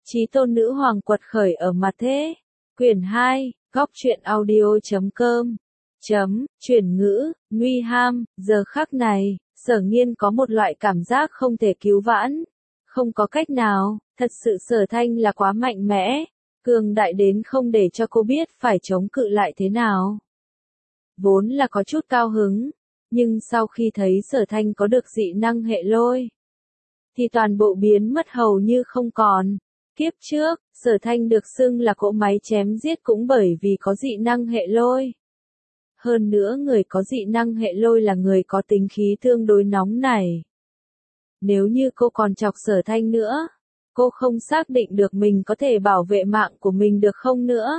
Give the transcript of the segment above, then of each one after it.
Chí tôn nữ hoàng quật khởi ở mặt thế. Quyển 2, góc truyện audio.com. Chuyển ngữ, nguy ham, giờ khắc này, Sở Nghiên có một loại cảm giác không thể cứu vãn. Không có cách nào, thật sự Sở Thanh là quá mạnh mẽ, cường đại đến không để cho cô biết phải chống cự lại thế nào. Vốn là có chút cao hứng, nhưng sau khi thấy Sở Thanh có được dị năng hệ lôi, thì toàn bộ biến mất hầu như không còn. Kiếp trước, Sở Thanh được xưng là cỗ máy chém giết cũng bởi vì có dị năng hệ lôi. Hơn nữa người có dị năng hệ lôi là người có tính khí tương đối nóng nảy. Nếu như cô còn chọc Sở Thanh nữa, cô không xác định được mình có thể bảo vệ mạng của mình được không nữa.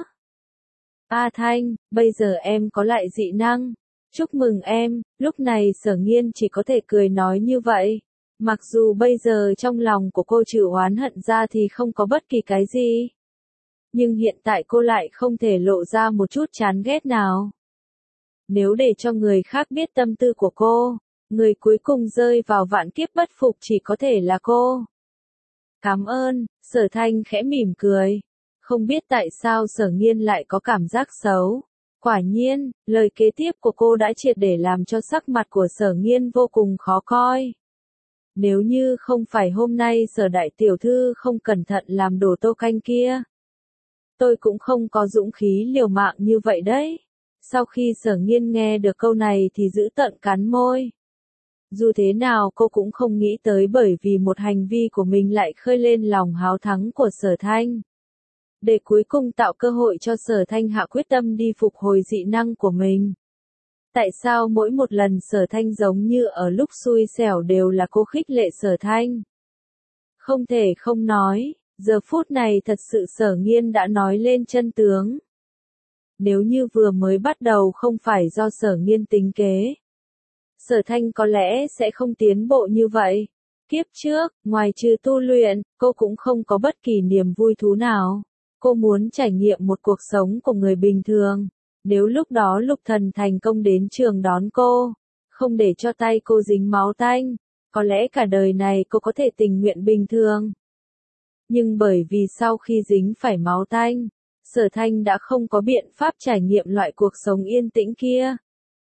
A Thanh, bây giờ em có lại dị năng. Chúc mừng em, lúc này Sở Nghiên chỉ có thể cười nói như vậy. Mặc dù bây giờ trong lòng của cô trừ oán hận ra thì không có bất kỳ cái gì. Nhưng hiện tại cô lại không thể lộ ra một chút chán ghét nào. Nếu để cho người khác biết tâm tư của cô, người cuối cùng rơi vào vạn kiếp bất phục chỉ có thể là cô. Cảm ơn, Sở Thanh khẽ mỉm cười. Không biết tại sao Sở Nghiên lại có cảm giác xấu. Quả nhiên, lời kế tiếp của cô đã triệt để làm cho sắc mặt của Sở Nghiên vô cùng khó coi. Nếu như không phải hôm nay Sở đại tiểu thư không cẩn thận làm đồ tô canh kia, tôi cũng không có dũng khí liều mạng như vậy đấy. Sau khi Sở Nghiên nghe được câu này thì giữ tợn cắn môi. Dù thế nào cô cũng không nghĩ tới bởi vì một hành vi của mình lại khơi lên lòng háo thắng của Sở Thanh. Để cuối cùng tạo cơ hội cho Sở Thanh hạ quyết tâm đi phục hồi dị năng của mình. Tại sao mỗi một lần Sở Thanh giống như ở lúc xui xẻo đều là cô khích lệ Sở Thanh? Không thể không nói, giờ phút này thật sự Sở Nghiên đã nói lên chân tướng. Nếu như vừa mới bắt đầu không phải do Sở Nghiên tính kế, Sở Thanh có lẽ sẽ không tiến bộ như vậy. Kiếp trước, ngoài trừ tu luyện, cô cũng không có bất kỳ niềm vui thú nào. Cô muốn trải nghiệm một cuộc sống của người bình thường. Nếu lúc đó Lục Thần thành công đến trường đón cô, không để cho tay cô dính máu tanh, có lẽ cả đời này cô có thể tình nguyện bình thường. Nhưng bởi vì sau khi dính phải máu tanh, Sở Thanh đã không có biện pháp trải nghiệm loại cuộc sống yên tĩnh kia.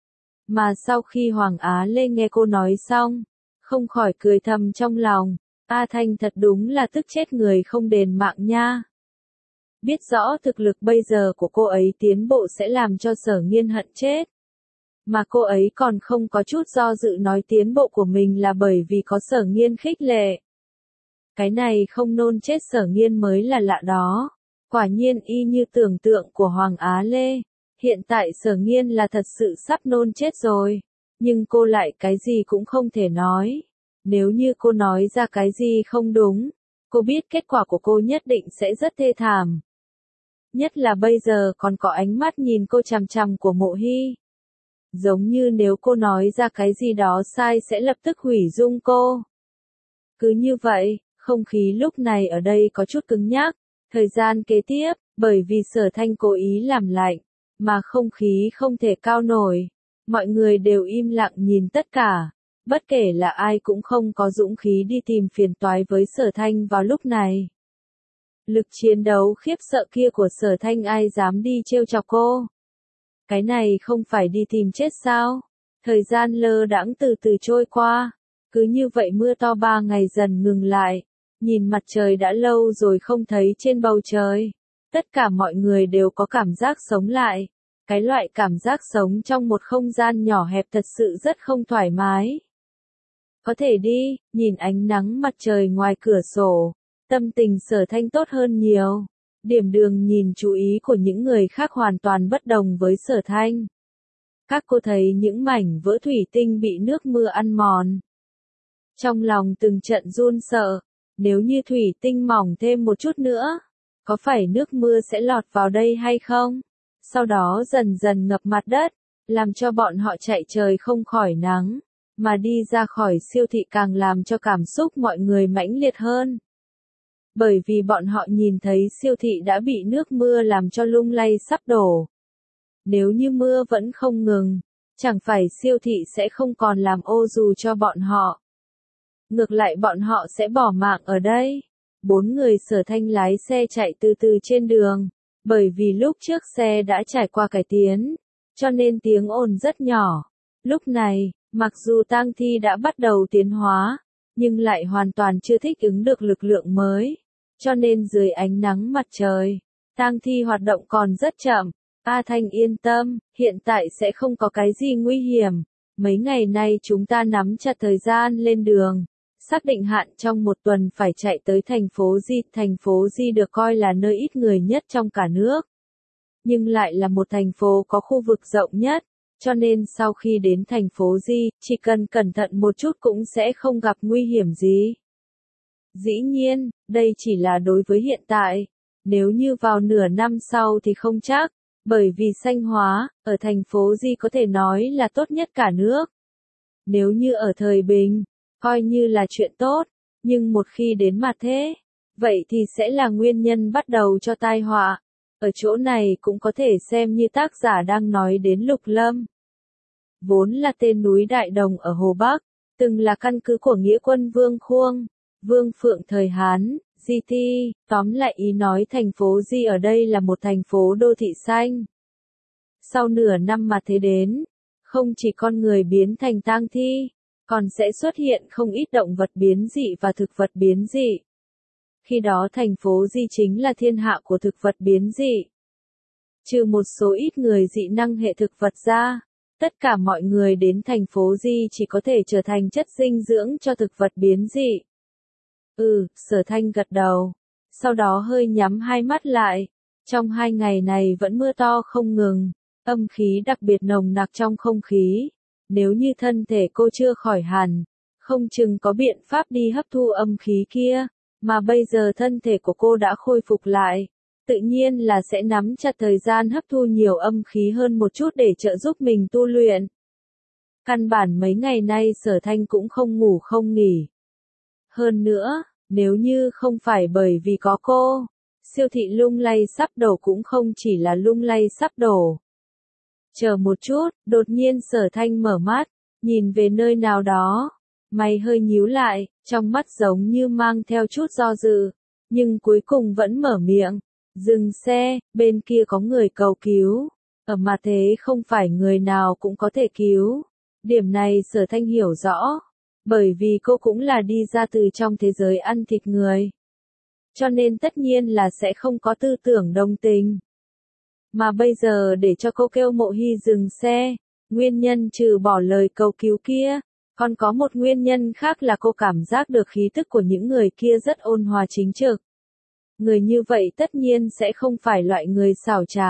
Mà sau khi Hoàng Á Lê nghe cô nói xong, không khỏi cười thầm trong lòng, A Thanh thật đúng là tức chết người không đền mạng nha. Biết rõ thực lực bây giờ của cô ấy tiến bộ sẽ làm cho Sở Nghiên hận chết. Mà cô ấy còn không có chút do dự nói tiến bộ của mình là bởi vì có Sở Nghiên khích lệ. Cái này không nôn chết Sở Nghiên mới là lạ đó. Quả nhiên y như tưởng tượng của Hoàng Á Lê. Hiện tại Sở Nghiên là thật sự sắp nôn chết rồi. Nhưng cô lại cái gì cũng không thể nói. Nếu như cô nói ra cái gì không đúng, cô biết kết quả của cô nhất định sẽ rất thê thảm. Nhất là bây giờ còn có ánh mắt nhìn cô chằm chằm của Mộ Hy. Giống như nếu cô nói ra cái gì đó sai sẽ lập tức hủy dung cô. Cứ như vậy, không khí lúc này ở đây có chút cứng nhắc. Thời gian kế tiếp, bởi vì Sở Thanh cố ý làm lạnh, mà không khí không thể cao nổi. Mọi người đều im lặng nhìn tất cả. Bất kể là ai cũng không có dũng khí đi tìm phiền toái với Sở Thanh vào lúc này. Lực chiến đấu khiếp sợ kia của Sở Thanh ai dám đi trêu chọc cô. Cái này không phải đi tìm chết sao? Thời gian lơ đãng từ từ trôi qua. Cứ như vậy mưa to 3 ngày dần ngừng lại. Nhìn mặt trời đã lâu rồi không thấy trên bầu trời. Tất cả mọi người đều có cảm giác sống lại. Cái loại cảm giác sống trong một không gian nhỏ hẹp thật sự rất không thoải mái. Có thể đi, nhìn ánh nắng mặt trời ngoài cửa sổ. Tâm tình Sở Thanh tốt hơn nhiều. Điểm đường nhìn chú ý của những người khác hoàn toàn bất đồng với Sở Thanh. Các cô thấy những mảnh vỡ thủy tinh bị nước mưa ăn mòn. Trong lòng từng trận run sợ. Nếu như thủy tinh mỏng thêm một chút nữa, có phải nước mưa sẽ lọt vào đây hay không? Sau đó dần dần ngập mặt đất, làm cho bọn họ chạy trời không khỏi nắng, mà đi ra khỏi siêu thị càng làm cho cảm xúc mọi người mãnh liệt hơn. Bởi vì bọn họ nhìn thấy siêu thị đã bị nước mưa làm cho lung lay sắp đổ. Nếu như mưa vẫn không ngừng, chẳng phải siêu thị sẽ không còn làm ô dù cho bọn họ. Ngược lại bọn họ sẽ bỏ mạng ở đây. 4 người Sở Thanh lái xe chạy từ từ trên đường, bởi vì lúc trước xe đã trải qua cải tiến, cho nên tiếng ồn rất nhỏ. Lúc này, mặc dù tang thi đã bắt đầu tiến hóa, nhưng lại hoàn toàn chưa thích ứng được lực lượng mới, cho nên dưới ánh nắng mặt trời, tang thi hoạt động còn rất chậm. A Thanh yên tâm, hiện tại sẽ không có cái gì nguy hiểm. Mấy ngày nay chúng ta nắm chặt thời gian lên đường, xác định hạn trong một tuần phải chạy tới thành phố Di. Thành phố Di được coi là nơi ít người nhất trong cả nước, nhưng lại là một thành phố có khu vực rộng nhất, cho nên sau khi đến thành phố Di, chỉ cần cẩn thận một chút cũng sẽ không gặp nguy hiểm gì. Dĩ nhiên, đây chỉ là đối với hiện tại, nếu như vào nửa năm sau thì không chắc, bởi vì xanh hóa, ở thành phố Di có thể nói là tốt nhất cả nước. Nếu như ở thời bình, coi như là chuyện tốt, nhưng một khi đến mặt thế, vậy thì sẽ là nguyên nhân bắt đầu cho tai họa. Ở chỗ này cũng có thể xem như tác giả đang nói đến Lục Lâm. Vốn là tên núi Đại Đồng ở Hồ Bắc, từng là căn cứ của nghĩa quân Vương Khuông, Vương Phượng thời Hán, Di Ti, tóm lại ý nói thành phố Di ở đây là một thành phố đô thị xanh. Sau nửa năm mà thế đến, không chỉ con người biến thành tang thi, còn sẽ xuất hiện không ít động vật biến dị và thực vật biến dị. Khi đó thành phố Di chính là thiên hạ của thực vật biến dị. Trừ một số ít người dị năng hệ thực vật ra, tất cả mọi người đến thành phố Di chỉ có thể trở thành chất dinh dưỡng cho thực vật biến dị. Sở Thanh gật đầu, sau đó hơi nhắm hai mắt lại. Trong 2 ngày này vẫn mưa to không ngừng, âm khí đặc biệt nồng nặc trong không khí. Nếu như thân thể cô chưa khỏi hẳn, không chừng có biện pháp đi hấp thu âm khí kia, mà bây giờ thân thể của cô đã khôi phục lại, tự nhiên là sẽ nắm chặt thời gian hấp thu nhiều âm khí hơn một chút để trợ giúp mình tu luyện. Căn bản mấy ngày nay Sở Thanh cũng không ngủ không nghỉ. Hơn nữa, nếu như không phải bởi vì có cô, siêu thị lung lay sắp đổ cũng không chỉ là lung lay sắp đổ. Chờ một chút, đột nhiên Sở Thanh mở mắt, nhìn về nơi nào đó, mày hơi nhíu lại, trong mắt giống như mang theo chút do dự, nhưng cuối cùng vẫn mở miệng, dừng xe, bên kia có người cầu cứu, ở mà thế không phải người nào cũng có thể cứu, điểm này Sở Thanh hiểu rõ, bởi vì cô cũng là đi ra từ trong thế giới ăn thịt người, cho nên tất nhiên là sẽ không có tư tưởng đồng tình. Mà bây giờ để cho cô kêu Mộ Hy dừng xe, nguyên nhân trừ bỏ lời cầu cứu kia, còn có một nguyên nhân khác là cô cảm giác được khí tức của những người kia rất ôn hòa chính trực. Người như vậy tất nhiên sẽ không phải loại người xảo trá.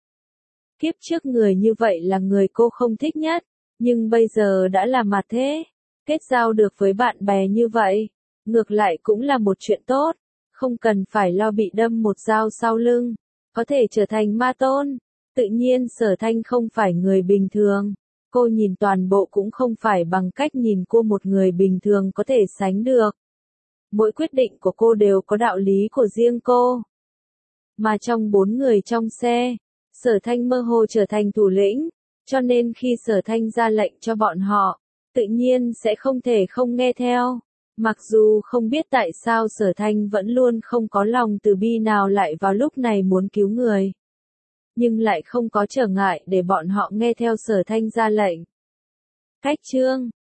Kiếp trước người như vậy là người cô không thích nhất, nhưng bây giờ đã là mặt thế, kết giao được với bạn bè như vậy, ngược lại cũng là một chuyện tốt, không cần phải lo bị đâm một dao sau lưng. Có thể trở thành ma tôn, tự nhiên Sở Thanh không phải người bình thường, cô nhìn toàn bộ cũng không phải bằng cách nhìn cô một người bình thường có thể sánh được. Mỗi quyết định của cô đều có đạo lý của riêng cô. Mà trong 4 người trong xe, Sở Thanh mơ hồ trở thành thủ lĩnh, cho nên khi Sở Thanh ra lệnh cho bọn họ, tự nhiên sẽ không thể không nghe theo. Mặc dù không biết tại sao Sở Thanh vẫn luôn không có lòng từ bi nào lại vào lúc này muốn cứu người. Nhưng lại không có trở ngại để bọn họ nghe theo Sở Thanh ra lệnh. Cách chương